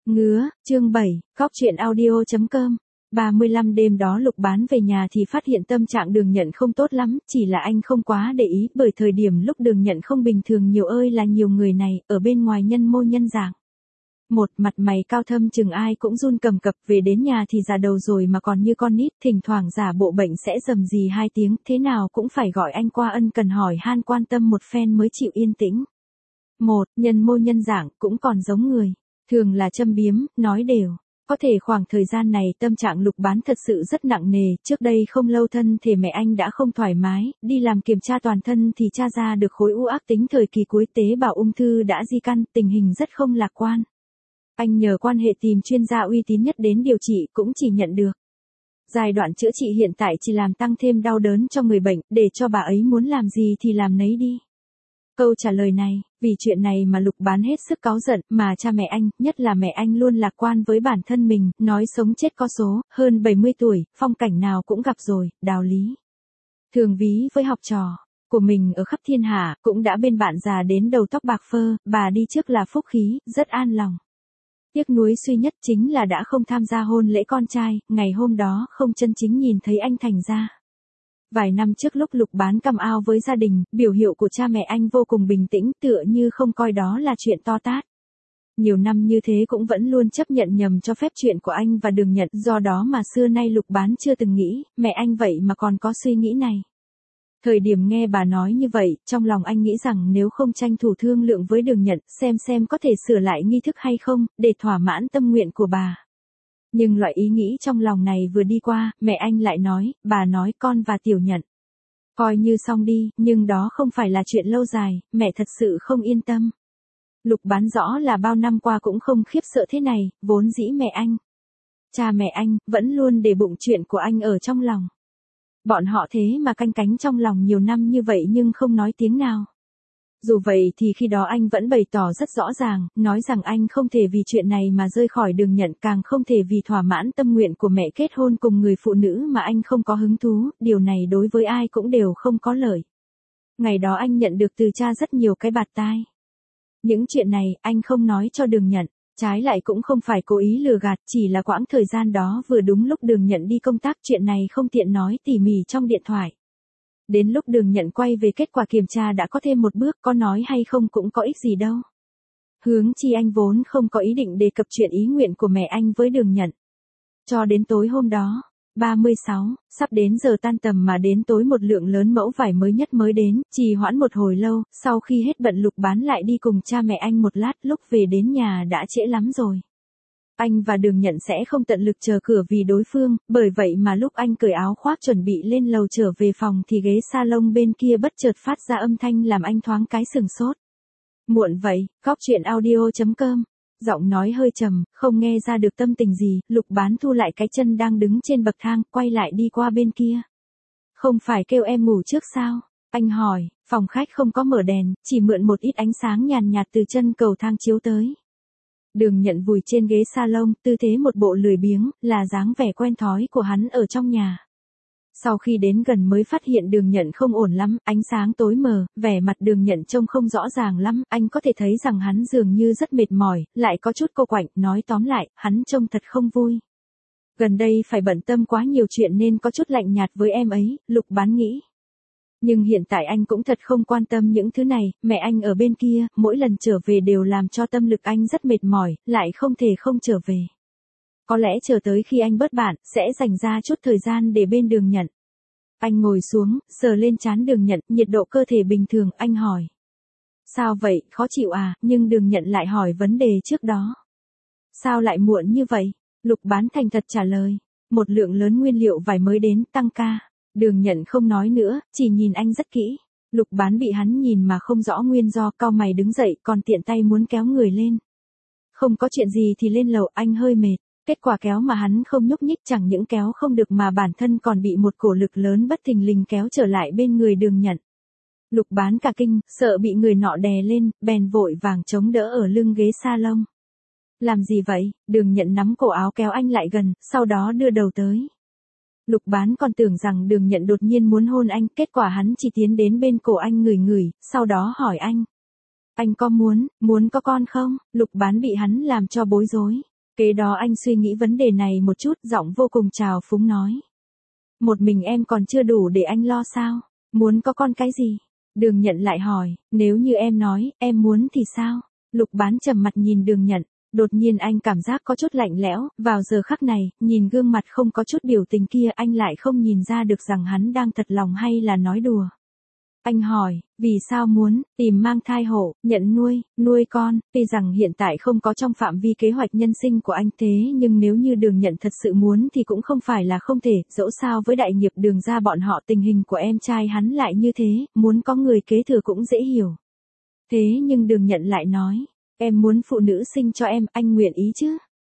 Ngứa, chương 7, Góc truyện audio.com. 35 đêm đó Lục Bán về nhà thì phát hiện tâm trạng Đường Nhận không tốt lắm, chỉ là anh không quá để ý, bởi thời điểm lúc Đường Nhận không bình thường nhiều ơi là nhiều người này, ở bên ngoài nhân mô nhân dạng. Một mặt mày cao thâm chừng ai cũng run cầm cập, về đến nhà thì già đầu rồi mà còn như con nít, thỉnh thoảng giả bộ bệnh sẽ rầm rì 2 tiếng, thế nào cũng phải gọi anh qua ân cần hỏi han quan tâm một phen mới chịu yên tĩnh. Một, nhân mô nhân dạng, cũng còn giống người. Thường là châm biếm, nói đều. Có thể khoảng thời gian này tâm trạng Lục Bán thật sự rất nặng nề, trước đây không lâu thân thể mẹ anh đã không thoải mái, đi làm kiểm tra toàn thân thì tra ra được khối u ác tính thời kỳ cuối tế bào ung thư đã di căn, tình hình rất không lạc quan. Anh nhờ quan hệ tìm chuyên gia uy tín nhất đến điều trị cũng chỉ nhận được. Giai đoạn chữa trị hiện tại chỉ làm tăng thêm đau đớn cho người bệnh, để cho bà ấy muốn làm gì thì làm nấy đi. Câu trả lời này, vì chuyện này mà Lục Bán hết sức cáu giận, mà cha mẹ anh, nhất là mẹ anh luôn lạc quan với bản thân mình, nói sống chết có số, hơn 70 tuổi, phong cảnh nào cũng gặp rồi, đạo lý. Thường ví với học trò của mình ở khắp thiên hạ, cũng đã bên bạn già đến đầu tóc bạc phơ, bà đi trước là phúc khí, rất an lòng. Tiếc nuối duy nhất chính là đã không tham gia hôn lễ con trai, ngày hôm đó không chân chính nhìn thấy anh thành ra. Vài năm trước lúc Lục Bán căm ao với gia đình, biểu hiện của cha mẹ anh vô cùng bình tĩnh, tựa như không coi đó là chuyện to tát. Nhiều năm như thế cũng vẫn luôn chấp nhận nhầm cho phép chuyện của anh và Đường Nhận, do đó mà xưa nay Lục Bán chưa từng nghĩ, mẹ anh vậy mà còn có suy nghĩ này. Thời điểm nghe bà nói như vậy, trong lòng anh nghĩ rằng nếu không tranh thủ thương lượng với Đường Nhận, xem có thể sửa lại nghi thức hay không, để thỏa mãn tâm nguyện của bà. Nhưng loại ý nghĩ trong lòng này vừa đi qua, mẹ anh lại nói, bà nói con và Tiểu Nhận coi như xong đi, nhưng đó không phải là chuyện lâu dài, mẹ thật sự không yên tâm. Lục Bán rõ là bao năm qua cũng không khiếp sợ thế này, vốn dĩ mẹ anh, cha mẹ anh, vẫn luôn để bụng chuyện của anh ở trong lòng. Bọn họ thế mà canh cánh trong lòng nhiều năm như vậy nhưng không nói tiếng nào. Dù vậy thì khi đó anh vẫn bày tỏ rất rõ ràng, nói rằng anh không thể vì chuyện này mà rời khỏi Đường Nhận, càng không thể vì thỏa mãn tâm nguyện của mẹ kết hôn cùng người phụ nữ mà anh không có hứng thú, điều này đối với ai cũng đều không có lợi. Ngày đó anh nhận được từ cha rất nhiều cái bạt tai. Những chuyện này, anh không nói cho Đường Nhận, trái lại cũng không phải cố ý lừa gạt, chỉ là quãng thời gian đó vừa đúng lúc Đường Nhận đi công tác, chuyện này không tiện nói tỉ mỉ trong điện thoại. Đến lúc Đường Nhận quay về kết quả kiểm tra đã có thêm một bước, có nói hay không cũng có ích gì đâu. Hướng chi anh vốn không có ý định đề cập chuyện ý nguyện của mẹ anh với Đường Nhận. Cho đến tối hôm đó, 36, sắp đến giờ tan tầm mà đến tối một lượng lớn mẫu vải mới nhất mới đến, trì hoãn một hồi lâu, sau khi hết bận Lục Bán lại đi cùng cha mẹ anh một lát, lúc về đến nhà đã trễ lắm rồi. Anh và Đường Nhận sẽ không tận lực chờ cửa vì đối phương, bởi vậy mà lúc anh cởi áo khoác chuẩn bị lên lầu trở về phòng thì ghế salon bên kia bất chợt phát ra âm thanh làm anh thoáng cái sừng sốt. Muộn vậy, Góc truyện audio.com. Giọng nói hơi trầm, không nghe ra được tâm tình gì, Lục Bán thu lại cái chân đang đứng trên bậc thang, quay lại đi qua bên kia. Không phải kêu em ngủ trước sao? Anh hỏi, phòng khách không có mở đèn, chỉ mượn một ít ánh sáng nhàn nhạt từ chân cầu thang chiếu tới. Đường Nhận vùi trên ghế salon, tư thế một bộ lười biếng, là dáng vẻ quen thói của hắn ở trong nhà. Sau khi đến gần mới phát hiện Đường Nhận không ổn lắm, ánh sáng tối mờ, vẻ mặt Đường Nhận trông không rõ ràng lắm, anh có thể thấy rằng hắn dường như rất mệt mỏi, lại có chút cô quạnh, nói tóm lại, hắn trông thật không vui. Gần đây phải bận tâm quá nhiều chuyện nên có chút lạnh nhạt với em ấy, Lục Bán nghĩ. Nhưng hiện tại anh cũng thật không quan tâm những thứ này, mẹ anh ở bên kia, mỗi lần trở về đều làm cho tâm lực anh rất mệt mỏi, lại không thể không trở về. Có lẽ chờ tới khi anh bớt bận, sẽ dành ra chút thời gian để bên Đường Nhận. Anh ngồi xuống, sờ lên trán Đường Nhận, nhiệt độ cơ thể bình thường, anh hỏi. Sao vậy, khó chịu à, nhưng Đường Nhận lại hỏi vấn đề trước đó. Sao lại muộn như vậy? Lục Bán thành thật trả lời. Một lượng lớn nguyên liệu vải mới đến, tăng ca. Đường Nhận không nói nữa, chỉ nhìn anh rất kỹ. Lục Bán bị hắn nhìn mà không rõ nguyên do, cau mày đứng dậy, còn tiện tay muốn kéo người lên. Không có chuyện gì thì lên lầu, anh hơi mệt. Kết quả kéo mà hắn không nhúc nhích, chẳng những kéo không được mà bản thân còn bị một cổ lực lớn bất thình lình kéo trở lại bên người Đường Nhận. Lục Bán cả kinh, sợ bị người nọ đè lên, bèn vội vàng chống đỡ ở lưng ghế salon. Làm gì vậy? Đường Nhận nắm cổ áo kéo anh lại gần, sau đó đưa đầu tới. Lục Bán còn tưởng rằng Đường Nhận đột nhiên muốn hôn anh, kết quả hắn chỉ tiến đến bên cổ anh ngửi ngửi, sau đó hỏi anh. Anh có muốn có con không? Lục Bán bị hắn làm cho bối rối. Kế đó anh suy nghĩ vấn đề này một chút, giọng vô cùng trào phúng nói. Một mình em còn chưa đủ để anh lo sao? Muốn có con cái gì? Đường Nhận lại hỏi, nếu như em nói, em muốn thì sao? Lục Bán trầm mặt nhìn Đường Nhận, đột nhiên anh cảm giác có chút lạnh lẽo, vào giờ khắc này, nhìn gương mặt không có chút biểu tình kia anh lại không nhìn ra được rằng hắn đang thật lòng hay là nói đùa. Anh hỏi, vì sao muốn, tìm mang thai hộ, nhận nuôi con, tuy rằng hiện tại không có trong phạm vi kế hoạch nhân sinh của anh thế nhưng nếu như Đường Nhận thật sự muốn thì cũng không phải là không thể, dẫu sao với đại nghiệp Đường gia bọn họ tình hình của em trai hắn lại như thế, muốn có người kế thừa cũng dễ hiểu. Thế nhưng Đường Nhận lại nói, em muốn phụ nữ sinh cho em, anh nguyện ý chứ?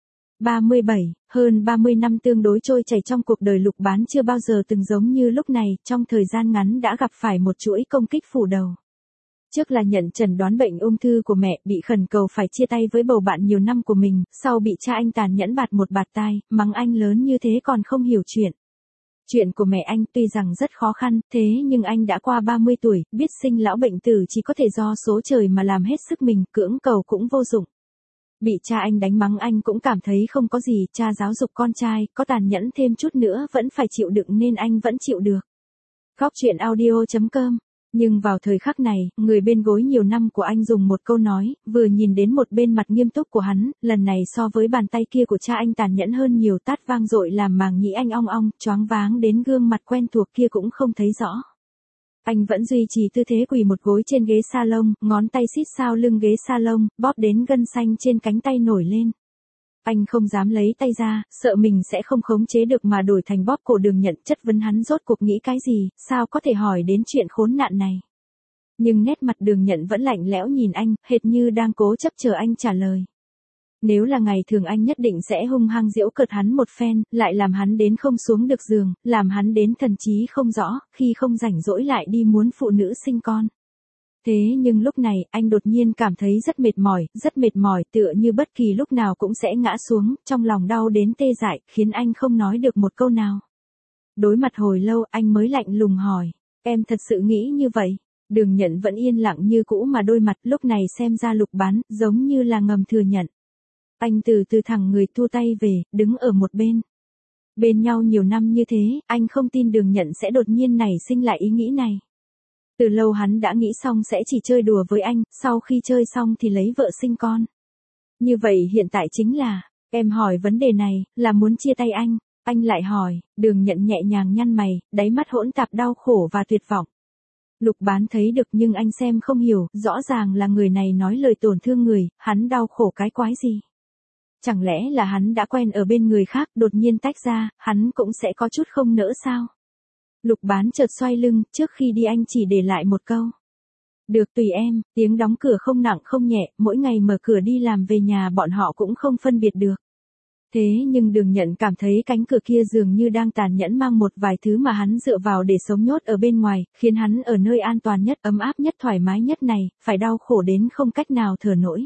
37, hơn 30 năm tương đối trôi chảy trong cuộc đời Lục Bán chưa bao giờ từng giống như lúc này, trong thời gian ngắn đã gặp phải một chuỗi công kích phủ đầu. Trước là nhận chẩn đoán bệnh ung thư của mẹ, bị khẩn cầu phải chia tay với bầu bạn nhiều năm của mình, sau bị cha anh tàn nhẫn bạt một bạt tai, mắng anh lớn như thế còn không hiểu chuyện. Chuyện của mẹ anh tuy rằng rất khó khăn, thế nhưng anh đã qua 30 tuổi, biết sinh lão bệnh tử chỉ có thể do số trời mà làm hết sức mình, cưỡng cầu cũng vô dụng. Bị cha anh đánh mắng anh cũng cảm thấy không có gì, cha giáo dục con trai, có tàn nhẫn thêm chút nữa vẫn phải chịu đựng nên anh vẫn chịu được. Góc chuyện audio.com. Nhưng vào thời khắc này, người bên gối nhiều năm của anh dùng một câu nói, vừa nhìn đến một bên mặt nghiêm túc của hắn, lần này so với bàn tay kia của cha anh tàn nhẫn hơn nhiều, tát vang dội làm màng nhĩ anh ong ong, choáng váng đến gương mặt quen thuộc kia cũng không thấy rõ. Anh vẫn duy trì tư thế quỳ một gối trên ghế salon, ngón tay xít sao lưng ghế salon, bóp đến gân xanh trên cánh tay nổi lên. Anh không dám lấy tay ra, sợ mình sẽ không khống chế được mà đổi thành bóp cổ Đường Nhận, chất vấn hắn rốt cuộc nghĩ cái gì, sao có thể hỏi đến chuyện khốn nạn này. Nhưng nét mặt Đường Nhận vẫn lạnh lẽo nhìn anh, hệt như đang cố chấp chờ anh trả lời. Nếu là ngày thường anh nhất định sẽ hung hăng giễu cợt hắn một phen, lại làm hắn đến không xuống được giường, làm hắn đến thần trí không rõ, khi không rảnh rỗi lại đi muốn phụ nữ sinh con. Thế nhưng lúc này, anh đột nhiên cảm thấy rất mệt mỏi, tựa như bất kỳ lúc nào cũng sẽ ngã xuống, trong lòng đau đến tê dại, khiến anh không nói được một câu nào. Đối mặt hồi lâu, anh mới lạnh lùng hỏi, em thật sự nghĩ như vậy? Đường Nhận vẫn yên lặng như cũ mà đôi mặt lúc này xem ra Lục Bán, giống như là ngầm thừa nhận. Anh từ từ thẳng người thu tay về, đứng ở một bên. Bên nhau nhiều năm như thế, anh không tin Đường Nhận sẽ đột nhiên nảy sinh lại ý nghĩ này. Từ lâu hắn đã nghĩ xong sẽ chỉ chơi đùa với anh, sau khi chơi xong thì lấy vợ sinh con. Như vậy hiện tại chính là, em hỏi vấn đề này, là muốn chia tay anh lại hỏi, Đường Nhận nhẹ nhàng nhăn mày, đáy mắt hỗn tạp đau khổ và tuyệt vọng. Lục Bán thấy được nhưng anh xem không hiểu, rõ ràng là người này nói lời tổn thương người, hắn đau khổ cái quái gì. Chẳng lẽ là hắn đã quen ở bên người khác, đột nhiên tách ra, hắn cũng sẽ có chút không nỡ sao? Lục Bán chợt xoay lưng, trước khi đi anh chỉ để lại một câu. Được tùy em, tiếng đóng cửa không nặng không nhẹ, mỗi ngày mở cửa đi làm về nhà bọn họ cũng không phân biệt được. Thế nhưng Đường Nhận cảm thấy cánh cửa kia dường như đang tàn nhẫn mang một vài thứ mà hắn dựa vào để sống nhốt ở bên ngoài, khiến hắn ở nơi an toàn nhất, ấm áp nhất, thoải mái nhất này, phải đau khổ đến không cách nào thở nổi.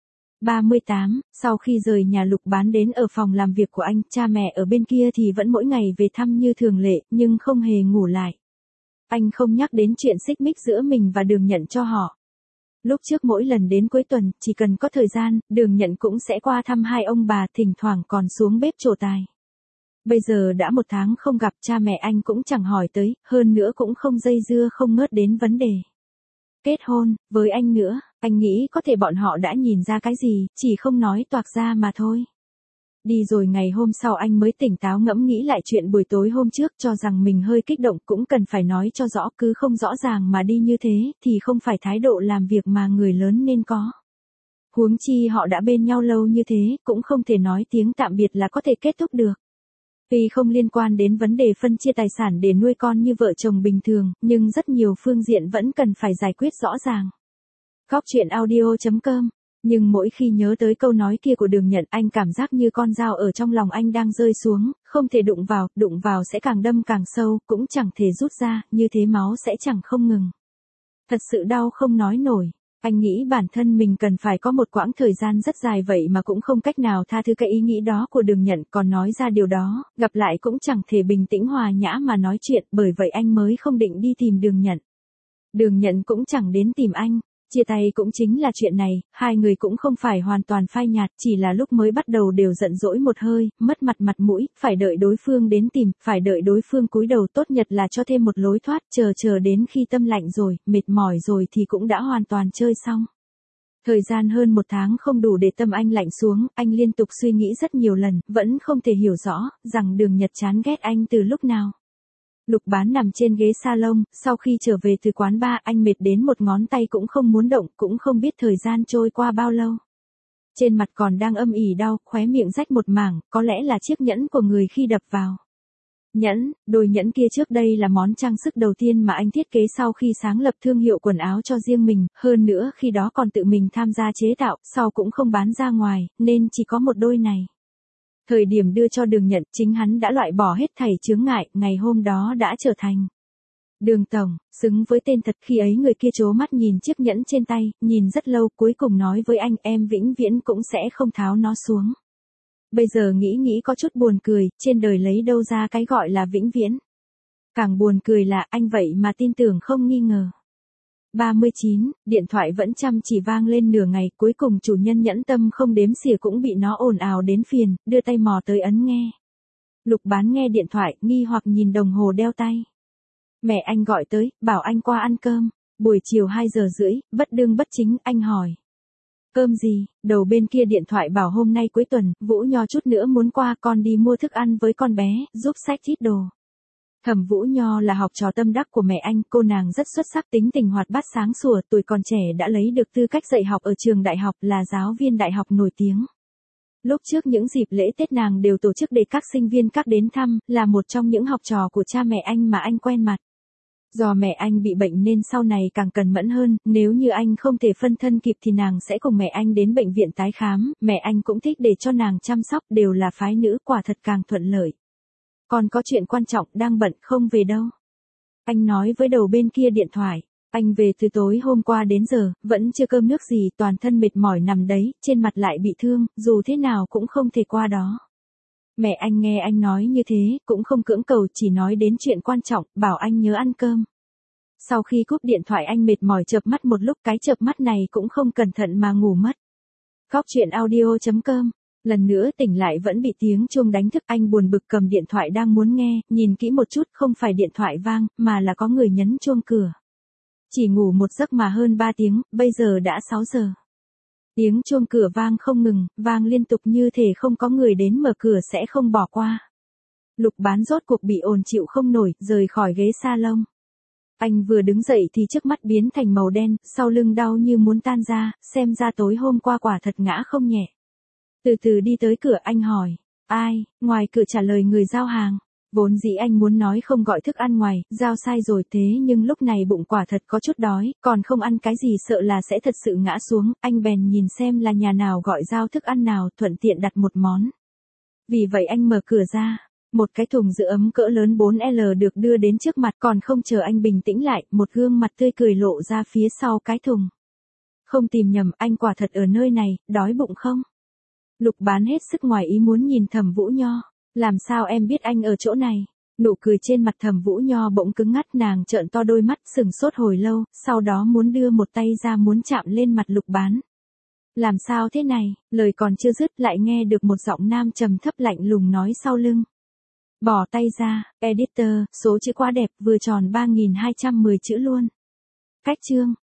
38, sau khi rời nhà Lục Bán đến ở phòng làm việc của anh, cha mẹ ở bên kia thì vẫn mỗi ngày về thăm như thường lệ, nhưng không hề ngủ lại. Anh không nhắc đến chuyện xích mích giữa mình và Đường Nhận cho họ. Lúc trước mỗi lần đến cuối tuần, chỉ cần có thời gian, Đường Nhận cũng sẽ qua thăm hai ông bà, thỉnh thoảng còn xuống bếp trổ tài. Bây giờ đã 1 tháng không gặp, cha mẹ anh cũng chẳng hỏi tới, hơn nữa cũng không dây dưa không ngớt đến vấn đề kết hôn với anh nữa. Anh nghĩ có thể bọn họ đã nhìn ra cái gì, chỉ không nói toạc ra mà thôi. Đi rồi ngày hôm sau anh mới tỉnh táo ngẫm nghĩ lại chuyện buổi tối hôm trước, cho rằng mình hơi kích động, cũng cần phải nói cho rõ, cứ không rõ ràng mà đi như thế, thì không phải thái độ làm việc mà người lớn nên có. Huống chi họ đã bên nhau lâu như thế, cũng không thể nói tiếng tạm biệt là có thể kết thúc được. Tuy không liên quan đến vấn đề phân chia tài sản để nuôi con như vợ chồng bình thường, nhưng rất nhiều phương diện vẫn cần phải giải quyết rõ ràng. Góc chuyện audio.com. Nhưng mỗi khi nhớ tới câu nói kia của Đường Nhận, anh cảm giác như con dao ở trong lòng anh đang rơi xuống, không thể đụng vào sẽ càng đâm càng sâu, cũng chẳng thể rút ra, như thế máu sẽ chẳng không ngừng. Thật sự đau không nói nổi. Anh nghĩ bản thân mình cần phải có một quãng thời gian rất dài vậy mà cũng không cách nào tha thứ cái ý nghĩ đó của Đường Nhận, còn nói ra điều đó, gặp lại cũng chẳng thể bình tĩnh hòa nhã mà nói chuyện, bởi vậy anh mới không định đi tìm Đường Nhận. Đường Nhận cũng chẳng đến tìm anh. Chia tay cũng chính là chuyện này, hai người cũng không phải hoàn toàn phai nhạt, chỉ là lúc mới bắt đầu đều giận dỗi một hơi, mất mặt mũi, phải đợi đối phương đến tìm, phải đợi đối phương cúi đầu, tốt nhất là cho thêm một lối thoát, chờ đến khi tâm lạnh rồi, mệt mỏi rồi thì cũng đã hoàn toàn chơi xong. Thời gian hơn một tháng không đủ để tâm anh lạnh xuống, anh liên tục suy nghĩ rất nhiều lần, vẫn không thể hiểu rõ, rằng Đường Nhật chán ghét anh từ lúc nào. Lục Bán nằm trên ghế salon, sau khi trở về từ quán bar anh mệt đến một ngón tay cũng không muốn động, cũng không biết thời gian trôi qua bao lâu. Trên mặt còn đang âm ỉ đau, khóe miệng rách một mảng, có lẽ là chiếc nhẫn của người khi đập vào. Đôi nhẫn kia trước đây là món trang sức đầu tiên mà anh thiết kế sau khi sáng lập thương hiệu quần áo cho riêng mình, hơn nữa khi đó còn tự mình tham gia chế tạo, sau cũng không bán ra ngoài, nên chỉ có một đôi này. Thời điểm đưa cho Đường Nhận, chính hắn đã loại bỏ hết thảy chướng ngại, ngày hôm đó đã trở thành Đường Tổng, xứng với tên thật. Khi ấy người kia trố mắt nhìn chiếc nhẫn trên tay, nhìn rất lâu, cuối cùng nói với anh, em vĩnh viễn cũng sẽ không tháo nó xuống. Bây giờ nghĩ có chút buồn cười, trên đời lấy đâu ra cái gọi là vĩnh viễn. Càng buồn cười là anh vậy mà tin tưởng không nghi ngờ. 39, điện thoại vẫn chăm chỉ vang lên nửa ngày, cuối cùng chủ nhân nhẫn tâm không đếm xỉa cũng bị nó ồn ào đến phiền, đưa tay mò tới ấn nghe. Lục Bán nghe điện thoại, nghi hoặc nhìn đồng hồ đeo tay. Mẹ anh gọi tới, bảo anh qua ăn cơm. Buổi chiều 2 giờ rưỡi, bất đương bất chính, anh hỏi. Cơm gì? Đầu bên kia điện thoại bảo hôm nay cuối tuần, Vũ Nho chút nữa muốn qua, con đi mua thức ăn với con bé, giúp xách ít đồ. Thẩm Vũ Nho là học trò tâm đắc của mẹ anh, cô nàng rất xuất sắc, tính tình hoạt bát sáng sủa, tuổi còn trẻ đã lấy được tư cách dạy học ở trường đại học, là giáo viên đại học nổi tiếng. Lúc trước những dịp lễ Tết nàng đều tổ chức để các sinh viên các đến thăm, là một trong những học trò của cha mẹ anh mà anh quen mặt. Do mẹ anh bị bệnh nên sau này càng cẩn mẫn hơn, nếu như anh không thể phân thân kịp thì nàng sẽ cùng mẹ anh đến bệnh viện tái khám, mẹ anh cũng thích để cho nàng chăm sóc, đều là phái nữ, quả thật càng thuận lợi. Còn có chuyện quan trọng, đang bận, không về đâu. Anh nói với đầu bên kia điện thoại. Anh về từ tối hôm qua đến giờ, vẫn chưa cơm nước gì, toàn thân mệt mỏi nằm đấy, trên mặt lại bị thương, dù thế nào cũng không thể qua đó. Mẹ anh nghe anh nói như thế, cũng không cưỡng cầu, chỉ nói đến chuyện quan trọng, bảo anh nhớ ăn cơm. Sau khi cúp điện thoại anh mệt mỏi chợp mắt một lúc, cái chợp mắt này cũng không cẩn thận mà ngủ mất. Góc truyện audio.com. Lần nữa tỉnh lại vẫn bị tiếng chuông đánh thức, anh buồn bực cầm điện thoại đang muốn nghe, nhìn kỹ một chút, không phải điện thoại vang, mà là có người nhấn chuông cửa. Chỉ ngủ một giấc mà hơn 3 tiếng, bây giờ đã 6 giờ. Tiếng chuông cửa vang không ngừng, vang liên tục như thể không có người đến mở cửa sẽ không bỏ qua. Lục Bán rốt cuộc bị ồn chịu không nổi, rời khỏi ghế salon. Anh vừa đứng dậy thì trước mắt biến thành màu đen, sau lưng đau như muốn tan ra, xem ra tối hôm qua quả thật ngã không nhẹ. Từ từ đi tới cửa anh hỏi, ai, ngoài cửa trả lời người giao hàng. Vốn dĩ anh muốn nói không gọi thức ăn ngoài, giao sai rồi, thế nhưng lúc này bụng quả thật có chút đói, còn không ăn cái gì sợ là sẽ thật sự ngã xuống, anh bèn nhìn xem là nhà nào gọi giao thức ăn nào, thuận tiện đặt một món. Vì vậy anh mở cửa ra, một cái thùng giữ ấm cỡ lớn 4L được đưa đến trước mặt, còn không chờ anh bình tĩnh lại, một gương mặt tươi cười lộ ra phía sau cái thùng. Không tìm nhầm, anh quả thật ở nơi này, đói bụng không? Lục Bán hết sức ngoài ý muốn nhìn Thẩm Vũ Nho. Làm sao em biết anh ở chỗ này? Nụ cười trên mặt Thẩm Vũ Nho bỗng cứng ngắt, nàng trợn to đôi mắt, sừng sốt hồi lâu, sau đó muốn đưa một tay ra muốn chạm lên mặt Lục Bán. Làm sao thế này? Lời còn chưa dứt lại nghe được một giọng nam trầm thấp lạnh lùng nói sau lưng. Bỏ tay ra, editor, số chữ quá đẹp, vừa tròn 3210 chữ luôn. Cách chương.